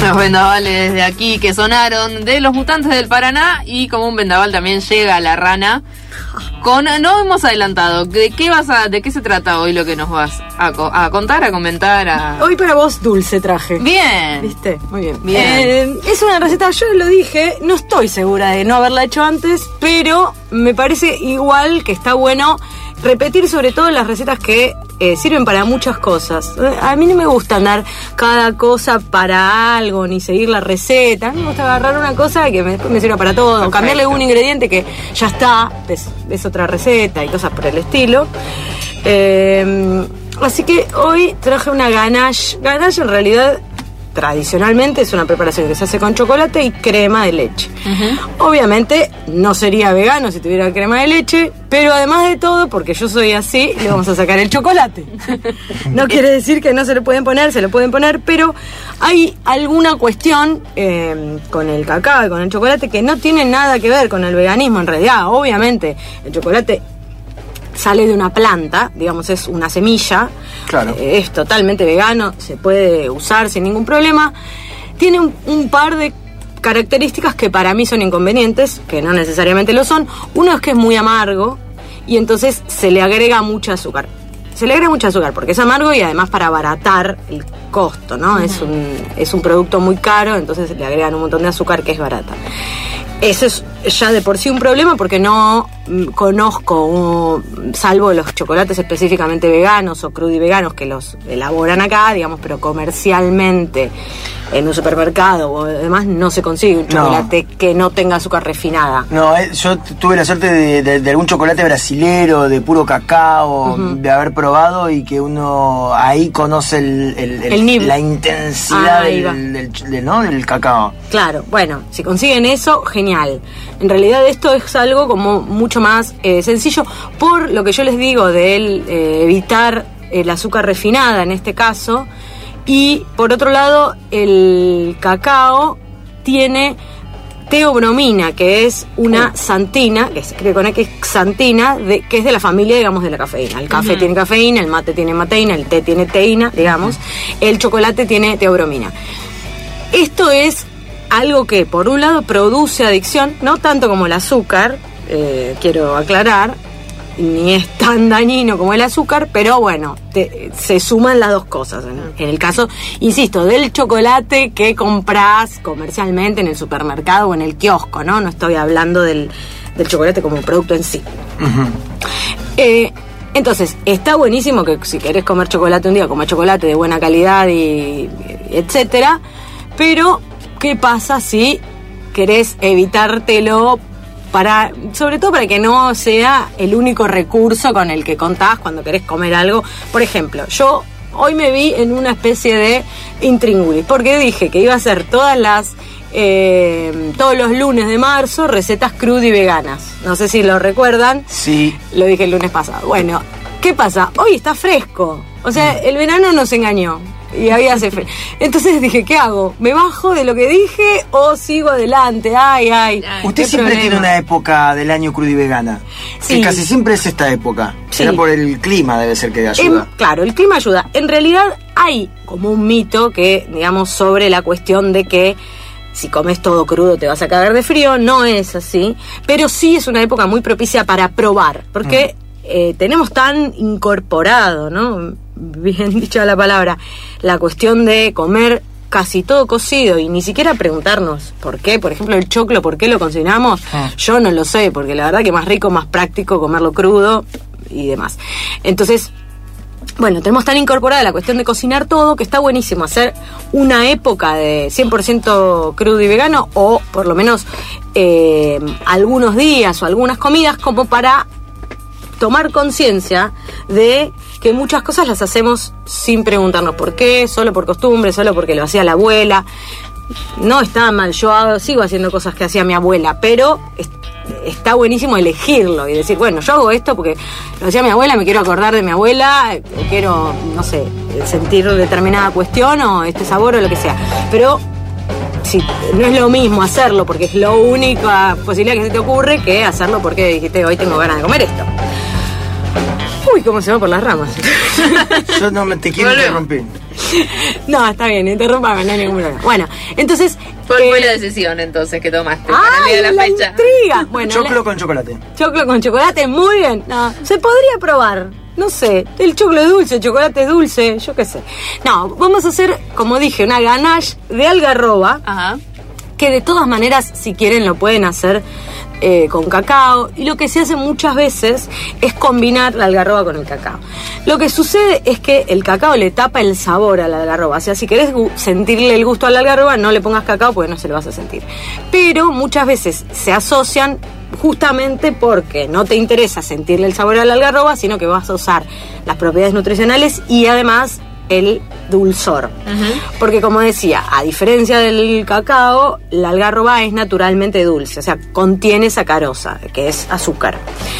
Los vendavales de aquí que sonaron de Los Mutantes del Paraná, y como un vendaval también llega La Rana. No hemos adelantado. ¿De qué se trata hoy lo que nos vas a contar, a comentar? Hoy para vos dulce traje. Bien. ¿Viste? Muy bien. Bien. Es una receta, yo lo dije, no estoy segura de no haberla hecho antes, pero me parece igual que está bueno repetir sobre todo las recetas que sirven para muchas cosas. A mí no me gusta andar cada cosa para algo, ni seguir la receta. A mí me gusta agarrar una cosa que después me sirva para todo. Perfecto. Cambiarle un ingrediente que ya está, es otra receta y cosas por el estilo. Así que hoy traje una ganache. Ganache en realidad tradicionalmente es una preparación que se hace con chocolate y crema de leche. Uh-huh. Obviamente no sería vegano si tuviera crema de leche, pero además de todo, porque yo soy así, le vamos a sacar el chocolate. No quiere decir que no se le pueden poner, se le pueden poner, pero hay alguna cuestión con el cacao y con el chocolate que no tiene nada que ver con el veganismo en realidad. Obviamente el chocolate sale de una planta, digamos, es una semilla. Claro. Es totalmente vegano, se puede usar sin ningún problema. Tiene un par de características que para mí son inconvenientes, que no necesariamente lo son. Uno es que es muy amargo y entonces se le agrega mucho azúcar. Se le agrega mucho azúcar porque es amargo y además para abaratar el costo, ¿no? Uh-huh. Es un producto muy caro, entonces le agregan un montón de azúcar que es barata. Eso es ya de por sí un problema porque no conozco, salvo los chocolates específicamente veganos o crudiveganos que los elaboran acá, digamos, pero comercialmente en un supermercado o demás no se consigue un chocolate que no tenga azúcar refinada. No, yo tuve la suerte de algún chocolate brasilero, de puro cacao, uh-huh, de haber probado y que uno ahí conoce la intensidad del cacao. Claro, bueno, si consiguen eso, genial. En realidad esto es algo como mucho más sencillo, por lo que yo les digo de evitar el azúcar refinada en este caso. Y por otro lado, el cacao tiene teobromina, que es una xantina, que se escribe con X, xantina, que es de la familia, digamos, de la cafeína. El café, uh-huh, tiene cafeína, el mate tiene mateína, el té tiene teína, digamos. Uh-huh. El chocolate tiene teobromina. Esto es algo que, por un lado, produce adicción, no tanto como el azúcar, quiero aclarar, ni es tan dañino como el azúcar, pero bueno, se suman las dos cosas. En el caso, insisto, del chocolate que comprás comercialmente en el supermercado o en el kiosco, ¿no? No estoy hablando del chocolate como producto en sí. Uh-huh. Entonces, está buenísimo que si querés comer chocolate un día, comer chocolate de buena calidad y etcétera, pero ¿qué pasa si querés evitártelo? Sobre todo para que no sea el único recurso con el que contás cuando querés comer algo. Por ejemplo, yo hoy me vi en una especie de intríngulis, porque dije que iba a hacer todos los lunes de marzo recetas crudiveganas. No sé si lo recuerdan. Sí. Lo dije el lunes pasado. Bueno, ¿qué pasa? Hoy está fresco. O sea, el verano nos engañó. Y había hace frío. Entonces dije, ¿qué hago? ¿Me bajo de lo que dije o sigo adelante? Ay. Usted siempre tiene una época del año crudivegana. Sí. Que casi siempre es esta época. Sí. Será por el clima, debe ser que ayuda. Claro, el clima ayuda. En realidad hay como un mito que, digamos, sobre la cuestión de que si comes todo crudo te vas a cagar de frío. No es así. Pero sí es una época muy propicia para probar. Porque tenemos tan incorporado, ¿no? Bien dicha la palabra, la cuestión de comer casi todo cocido y ni siquiera preguntarnos por qué, por ejemplo el choclo, ¿por qué lo cocinamos? Yo no lo sé, porque la verdad que más rico, más práctico comerlo crudo y demás. Entonces, bueno, tenemos tan incorporada la cuestión de cocinar todo que está buenísimo hacer una época de 100% crudo y vegano, o por lo menos algunos días o algunas comidas como para tomar conciencia de que muchas cosas las hacemos sin preguntarnos por qué, solo por costumbre, solo porque lo hacía la abuela. No está mal, yo sigo haciendo cosas que hacía mi abuela, pero está buenísimo elegirlo y decir, bueno, yo hago esto porque lo hacía mi abuela, me quiero acordar de mi abuela, quiero, no sé, sentir determinada cuestión o este sabor o lo que sea. Pero sí, no es lo mismo hacerlo porque es la única posibilidad que se te ocurre que hacerlo porque dijiste, hoy tengo ganas de comer esto. Uy, cómo se va por las ramas. Yo no te quiero interrumpir. No, está bien, interrumpame, no hay ningún problema. Bueno, entonces... ¿Cuál fue la decisión entonces que tomaste para el día de la fecha? Intriga. Bueno, choclo con chocolate. Choclo con chocolate, muy bien. No, se podría probar. No sé, el choclo es dulce, el chocolate es dulce, yo qué sé. No, vamos a hacer, como dije, una ganache de algarroba. Ajá. Que de todas maneras, si quieren, lo pueden hacer con cacao. Y lo que se hace muchas veces es combinar la algarroba con el cacao. Lo que sucede es que el cacao le tapa el sabor a la algarroba. O sea, si querés sentirle el gusto a la algarroba, no le pongas cacao porque no se lo vas a sentir. Pero muchas veces se asocian justamente porque no te interesa sentirle el sabor a la algarroba, sino que vas a usar las propiedades nutricionales y además el dulzor. Uh-huh. Porque como decía, a diferencia del cacao, la algarroba es naturalmente dulce, o sea, contiene sacarosa, que es azúcar.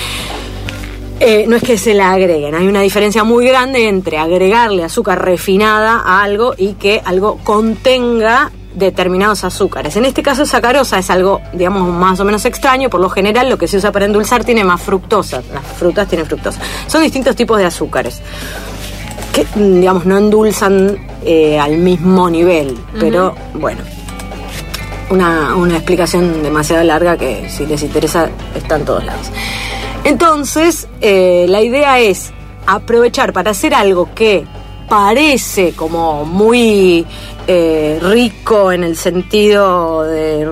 No es que se la agreguen, hay una diferencia muy grande entre agregarle azúcar refinada a algo y que algo contenga determinados azúcares. En este caso, sacarosa es algo, digamos, más o menos extraño. Por lo general, lo que se usa para endulzar tiene más fructosa. Las frutas tienen fructosa. Son distintos tipos de azúcares que, digamos, no endulzan al mismo nivel. Uh-huh. Pero, bueno, una explicación demasiado larga que, si les interesa, está en todos lados. Entonces, la idea es aprovechar para hacer algo que parece como muy rico en el sentido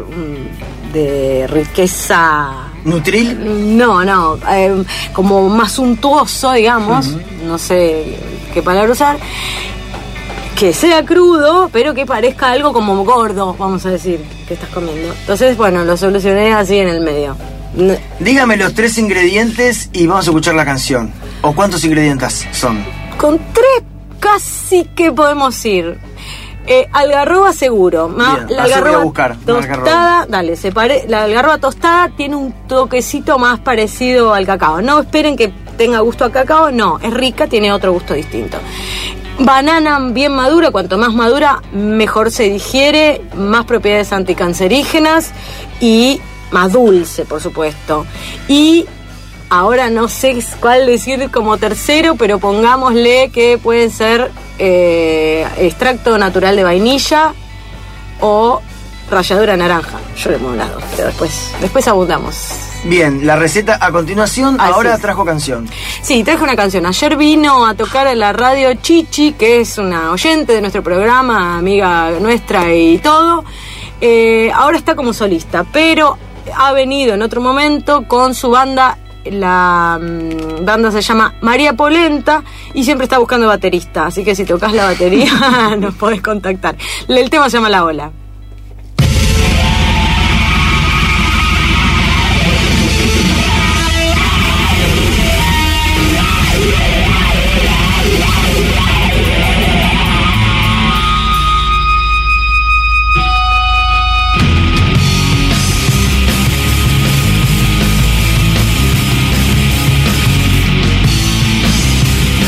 de riqueza... ¿Nutril? No, como más suntuoso, digamos, uh-huh. No sé qué palabra usar, que sea crudo, pero que parezca algo como gordo, vamos a decir, que estás comiendo. Entonces, bueno, lo solucioné así en el medio. Dígame los 3 ingredientes y vamos a escuchar la canción. ¿O cuántos ingredientes son? Con 3 casi que podemos ir. Algarroba seguro. Bien, la algarroba voy a buscar tostada, dale, la algarroba tostada tiene un toquecito más parecido al cacao. No esperen que tenga gusto a cacao, no, es rica, tiene otro gusto distinto. Banana bien madura, cuanto más madura, mejor se digiere, más propiedades anticancerígenas y más dulce, por supuesto. Y ahora no sé cuál decir como tercero, pero pongámosle que puede ser extracto natural de vainilla o ralladura de naranja. Yo le pongo las dos, pero después abundamos. Bien, la receta a continuación. Ahora trajo canción. Sí, trajo una canción. Ayer vino a tocar en la radio Chichi, que es una oyente de nuestro programa, amiga nuestra y todo. Ahora está como solista, pero ha venido en otro momento con su banda. La banda se llama María Polenta y siempre está buscando baterista, así que si tocas la batería nos podés contactar. El tema se llama La Ola.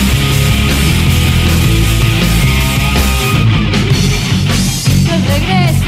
Regreso.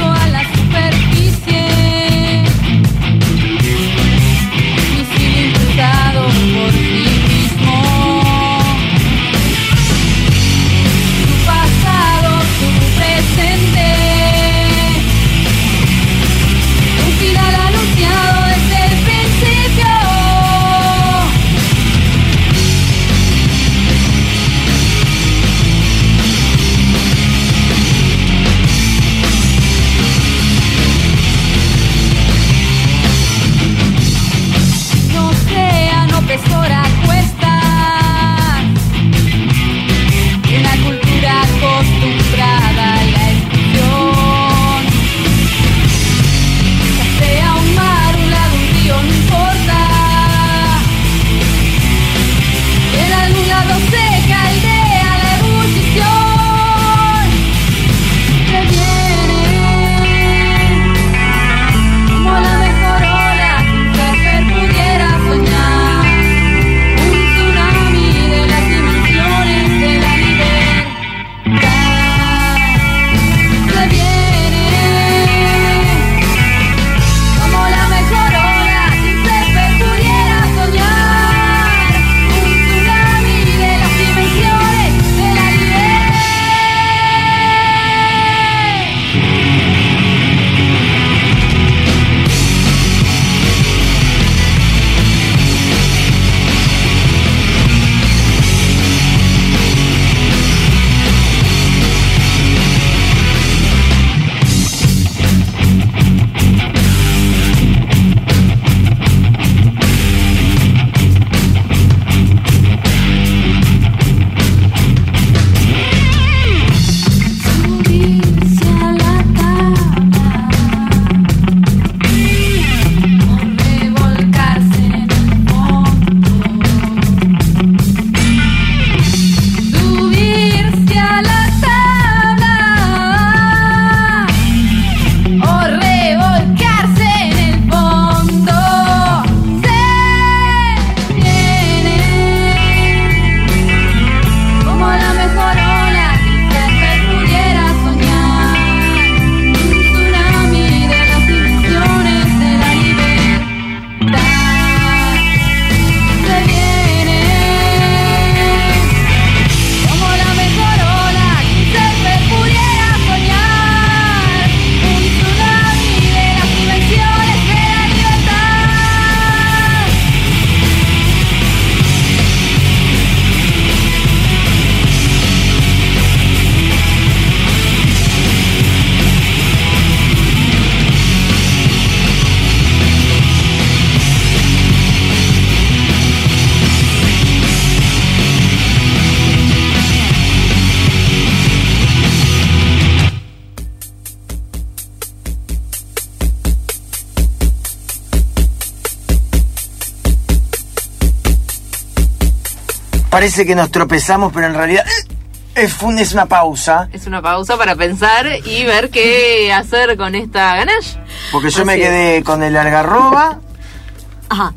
parece que nos tropezamos, pero en realidad es una pausa. Es una pausa para pensar y ver qué hacer con esta ganache. Porque yo me quedé con el algarroba, ajá,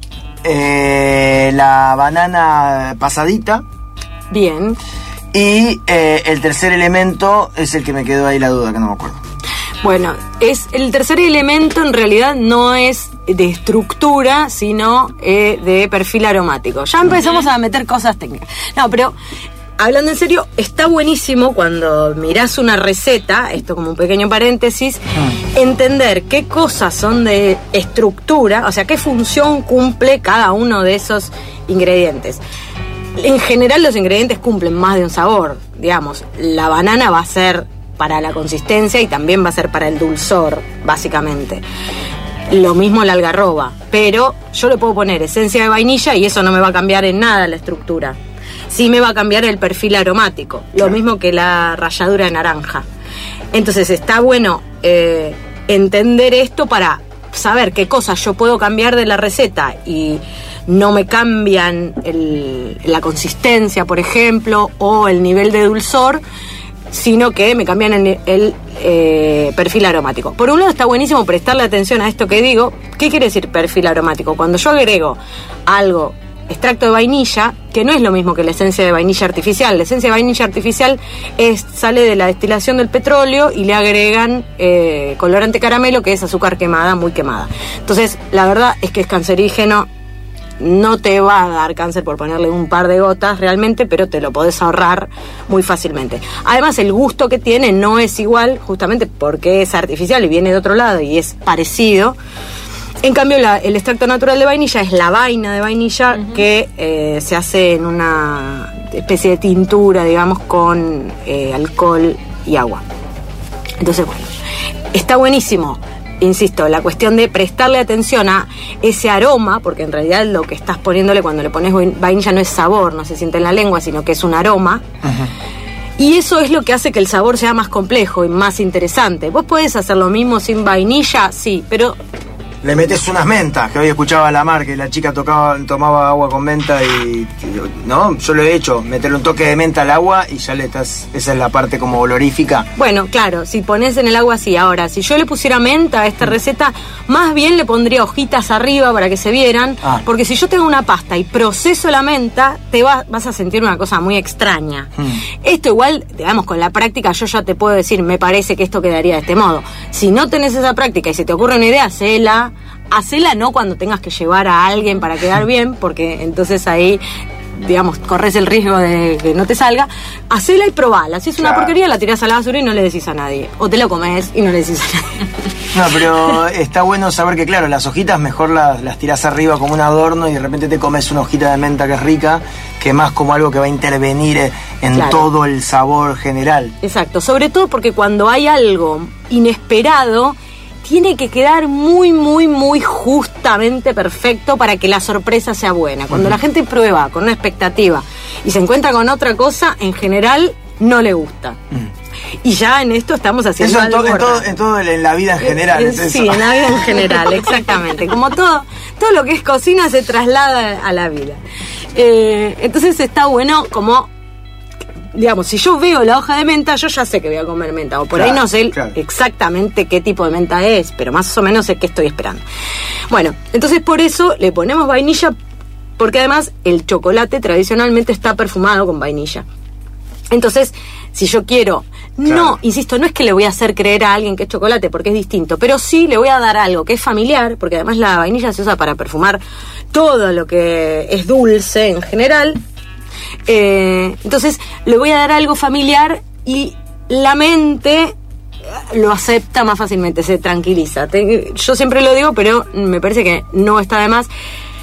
la banana pasadita. Bien. Y el tercer elemento es el que me quedó ahí la duda, que no me acuerdo. Bueno, el tercer elemento en realidad no es de estructura, sino de perfil aromático. Ya empezamos a meter cosas técnicas. No, pero hablando en serio, está buenísimo cuando mirás una receta, esto como un pequeño paréntesis, entender qué cosas son de estructura, o sea, qué función cumple cada uno de esos ingredientes. En general los ingredientes cumplen más de un sabor, digamos, la banana va a ser para la consistencia y también va a ser para el dulzor, básicamente. Lo mismo la algarroba, pero yo le puedo poner esencia de vainilla y eso no me va a cambiar en nada la estructura. Sí me va a cambiar el perfil aromático, lo mismo que la ralladura de naranja. Entonces está bueno entender esto para saber qué cosas yo puedo cambiar de la receta y no me cambian la consistencia, por ejemplo, o el nivel de dulzor, sino que me cambian el perfil aromático. Por un lado está buenísimo prestarle atención a esto que digo. ¿Qué quiere decir perfil aromático? Cuando yo agrego algo, extracto de vainilla, que no es lo mismo que la esencia de vainilla artificial. La esencia de vainilla artificial sale de la destilación del petróleo y le agregan colorante caramelo, que es azúcar quemada, muy quemada. Entonces, la verdad es que es cancerígeno. No te va a dar cáncer por ponerle un par de gotas realmente, pero te lo podés ahorrar muy fácilmente. Además, el gusto que tiene no es igual, justamente porque es artificial y viene de otro lado y es parecido. En cambio, el extracto natural de vainilla es la vaina de vainilla que se hace en una especie de tintura, digamos, con alcohol y agua. Entonces, bueno, está buenísimo. Insisto, la cuestión de prestarle atención a ese aroma, porque en realidad lo que estás poniéndole cuando le pones vainilla no es sabor, no se siente en la lengua, sino que es un aroma. Y eso es lo que hace que el sabor sea más complejo y más interesante. ¿Vos podés hacer lo mismo sin vainilla? Sí, pero le metes unas mentas, que hoy escuchaba a la Mar, que la chica tomaba agua con menta y no, yo lo he hecho, meterle un toque de menta al agua y ya esa es la parte como olorífica. Bueno, claro, si pones en el agua así. Ahora, si yo le pusiera menta a esta receta, más bien le pondría hojitas arriba para que se vieran, porque si yo tengo una pasta y proceso la menta, vas a sentir una cosa muy extraña. Esto igual, digamos, con la práctica yo ya te puedo decir, me parece que esto quedaría de este modo. Si no tenés esa práctica y se te ocurre una idea, hacela no cuando tengas que llevar a alguien para quedar bien, porque entonces ahí, digamos, corres el riesgo de que no te salga. Hacela y probala. Si es una porquería, la tirás a la basura y no le decís a nadie. O te lo comes y no le decís a nadie. No, pero está bueno saber que, claro, las hojitas mejor las tirás arriba como un adorno y de repente te comes una hojita de menta que es rica, que más como algo que va a intervenir en todo el sabor general. Exacto, sobre todo porque cuando hay algo inesperado, tiene que quedar muy, muy, muy justamente perfecto para que la sorpresa sea buena. Cuando la gente prueba con una expectativa y se encuentra con otra cosa, en general no le gusta. Y ya en esto estamos haciendo eso en la vida en general. Sí, en la vida en general, exactamente. Como todo lo que es cocina se traslada a la vida. Entonces está bueno como, digamos, si yo veo la hoja de menta, yo ya sé que voy a comer menta. O por ahí no sé exactamente qué tipo de menta es, pero más o menos sé qué estoy esperando. Bueno, entonces por eso le ponemos vainilla, porque además el chocolate tradicionalmente está perfumado con vainilla. Entonces, si yo quiero, no, insisto, no es que le voy a hacer creer a alguien que es chocolate, porque es distinto, pero sí le voy a dar algo que es familiar, porque además la vainilla se usa para perfumar todo lo que es dulce en general. Entonces le voy a dar algo familiar y la mente lo acepta más fácilmente, se tranquiliza. Yo siempre lo digo, pero me parece que no está de más.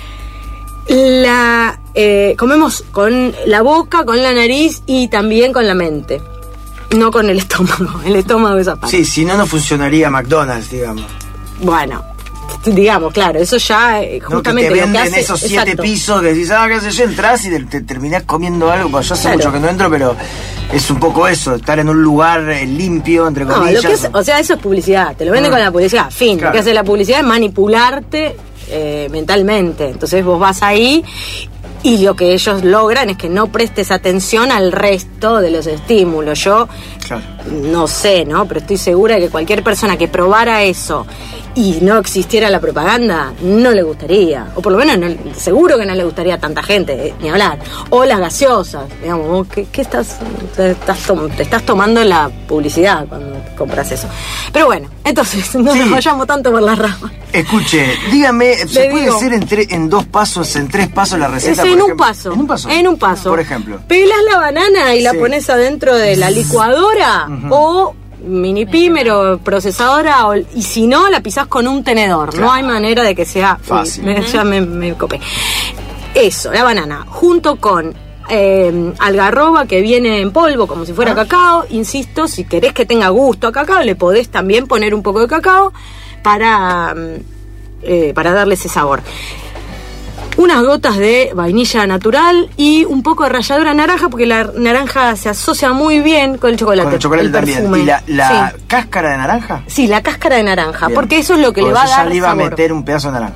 Comemos con la boca, con la nariz y también con la mente, no con el estómago. El estómago es aparte. Sí, si no, no funcionaría McDonald's, digamos. Bueno, digamos, claro, eso ya justamente no, que te venden lo que hace, esos 7 pisos que decís, qué sé yo, entras y te terminás comiendo algo. Pues yo hace mucho que no entro, pero es un poco eso, estar en un lugar limpio, entre comillas. O sea, eso es publicidad, te lo venden con la publicidad, fin. Lo que hace la publicidad es manipularte mentalmente. Entonces vos vas ahí Y lo que ellos logran es que no prestes atención al resto de los estímulos. Yo no sé, ¿no? Pero estoy segura de que cualquier persona que probara eso y no existiera la propaganda, no le gustaría. O por lo menos seguro que no le gustaría a tanta gente, ni hablar. O las gaseosas, digamos, ¿qué estás? Te estás tomando la publicidad cuando compras eso. Pero bueno, entonces no nos vayamos tanto por las ramas. Escuche, dígame, ¿se puede hacer en 2 pasos, en 3 pasos la receta? En un paso. En un paso. Por ejemplo. Pelás la banana y la pones adentro de la licuadora o mini pimer o procesadora, y si no, la pisás con un tenedor. Claro. No hay manera de que sea fácil. Ya me copé. Eso, la banana, junto con algarroba que viene en polvo como si fuera cacao. Insisto, si querés que tenga gusto a cacao, le podés también poner un poco de cacao para darle ese sabor. Unas gotas de vainilla natural y un poco de ralladura de naranja, porque la naranja se asocia muy bien con el chocolate. Con el chocolate también. Perfume. ¿Y la cáscara de naranja? Sí, la cáscara de naranja, bien. Porque eso es lo que le va a dar sabor. Ya le iba a meter un pedazo de naranja.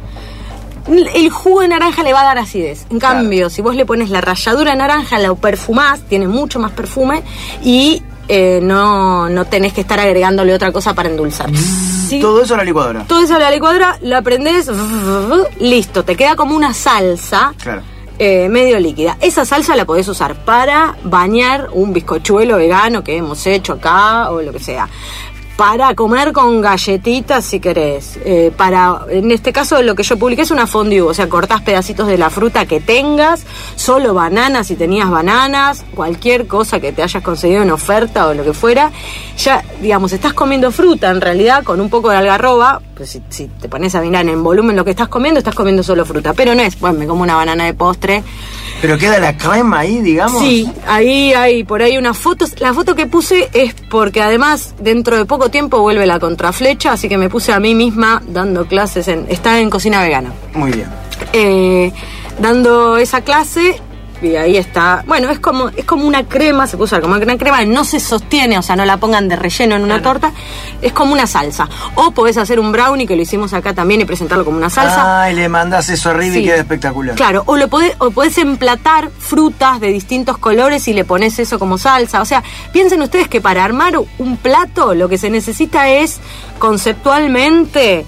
El jugo de naranja le va a dar acidez. En cambio, si vos le pones la ralladura de naranja, la perfumás, tiene mucho más perfume y no tenés que estar agregándole otra cosa para endulzar. ¿Sí? Todo eso a la licuadora. Todo eso a la licuadora, la prendés, listo, te queda como una salsa medio líquida. Esa salsa la podés usar para bañar un bizcochuelo vegano que hemos hecho acá o lo que sea. Para comer con galletitas si querés. En este caso lo que yo publiqué es una fondue, o sea, cortás pedacitos de la fruta que tengas, solo bananas si tenías bananas, cualquier cosa que te hayas conseguido en oferta o lo que fuera. Ya, digamos, estás comiendo fruta en realidad con un poco de algarroba, pues si te pones a mirar en volumen lo que estás comiendo solo fruta. Pero no es, bueno, me como una banana de postre. ¿Pero queda la crema ahí, digamos? Sí, ahí hay por ahí unas fotos. La foto que puse es porque además dentro de poco tiempo vuelve la contraflecha, así que me puse a mí misma dando clases está en cocina vegana. Muy bien. Dando esa clase y ahí está. Bueno, es como una crema, se puede usar como una crema, no se sostiene, o sea, no la pongan de relleno en una torta, es como una salsa. O podés hacer un brownie, que lo hicimos acá también, y presentarlo como una salsa. Y le mandás eso arriba y queda espectacular. Claro, o podés emplatar frutas de distintos colores y le pones eso como salsa. O sea, piensen ustedes que para armar un plato lo que se necesita es conceptualmente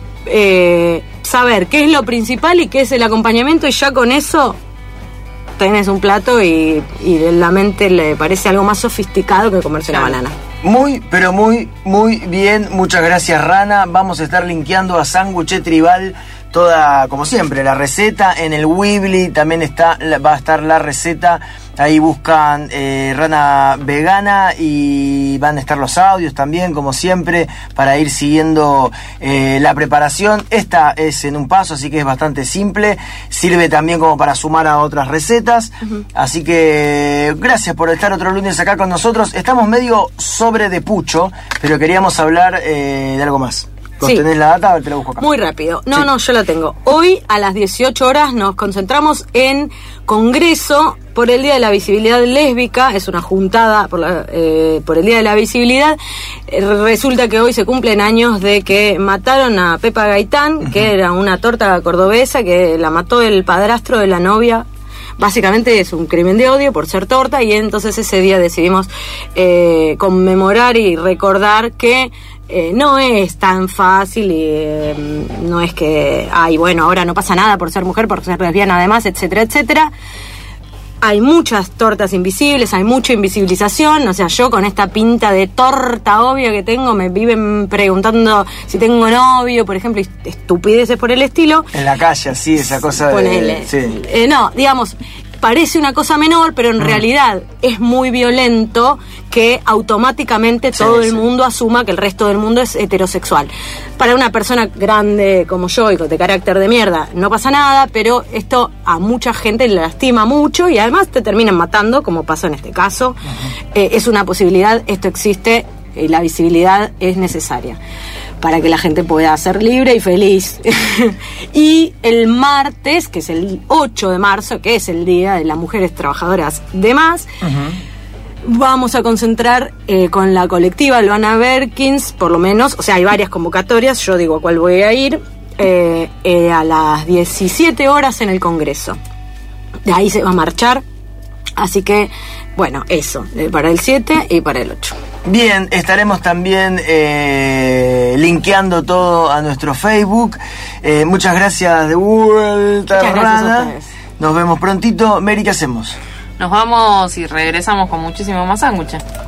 saber qué es lo principal y qué es el acompañamiento, y ya con eso tenés un plato y la mente le parece algo más sofisticado que comerse una banana. Muy, pero muy, muy bien. Muchas gracias, Rana. Vamos a estar linkeando a Sándwich Tribal toda, como siempre, la receta. En el Weebly también va a estar la receta. Ahí buscan Rana Vegana y van a estar los audios también, como siempre, para ir siguiendo la preparación. Esta es en un paso, así que es bastante simple. Sirve también como para sumar a otras recetas. Así que gracias por estar otro lunes acá con nosotros. Estamos medio sobre de pucho, pero queríamos hablar de algo más. ¿Vos tenés la data o te la busco acá? Muy rápido. No, yo la tengo. Hoy a las 18 horas nos concentramos en Congreso por el Día de la Visibilidad Lésbica. Es una juntada por el Día de la Visibilidad. Resulta que hoy se cumplen años de que mataron a Pepa Gaitán, que era una torta cordobesa que la mató el padrastro de la novia. Básicamente es un crimen de odio por ser torta, y entonces ese día decidimos conmemorar y recordar que no es tan fácil y no es que, ahora no pasa nada por ser mujer, por ser lesbiana además, etcétera, etcétera. Hay muchas tortas invisibles, hay mucha invisibilización. O sea, yo con esta pinta de torta obvia que tengo, me viven preguntando si tengo novio, por ejemplo, y estupideces por el estilo. En la calle, sí, esa cosa Ponele. Sí. No, digamos, parece una cosa menor, pero en realidad es muy violento que automáticamente todo el mundo asuma que el resto del mundo es heterosexual. Para una persona grande como yo y de carácter de mierda no pasa nada, pero esto a mucha gente le lastima mucho y además te terminan matando, como pasó en este caso. Es una posibilidad, esto existe, y la visibilidad es necesaria para que la gente pueda ser libre y feliz. Y el martes, que es el 8 de marzo, que es el Día de las Mujeres Trabajadoras de Más, vamos a concentrar con la colectiva Luana Berkins, por lo menos, o sea, hay varias convocatorias, yo digo a cuál voy a ir, a las 17 horas en el Congreso. de ahí se va a marchar. Así que, bueno, eso, para el 7 y para el 8. Bien, estaremos también linkeando todo a nuestro Facebook. Muchas gracias de vuelta, Rana. Nos vemos prontito. Mary, ¿qué hacemos? Nos vamos y regresamos con muchísimo más sándwiches.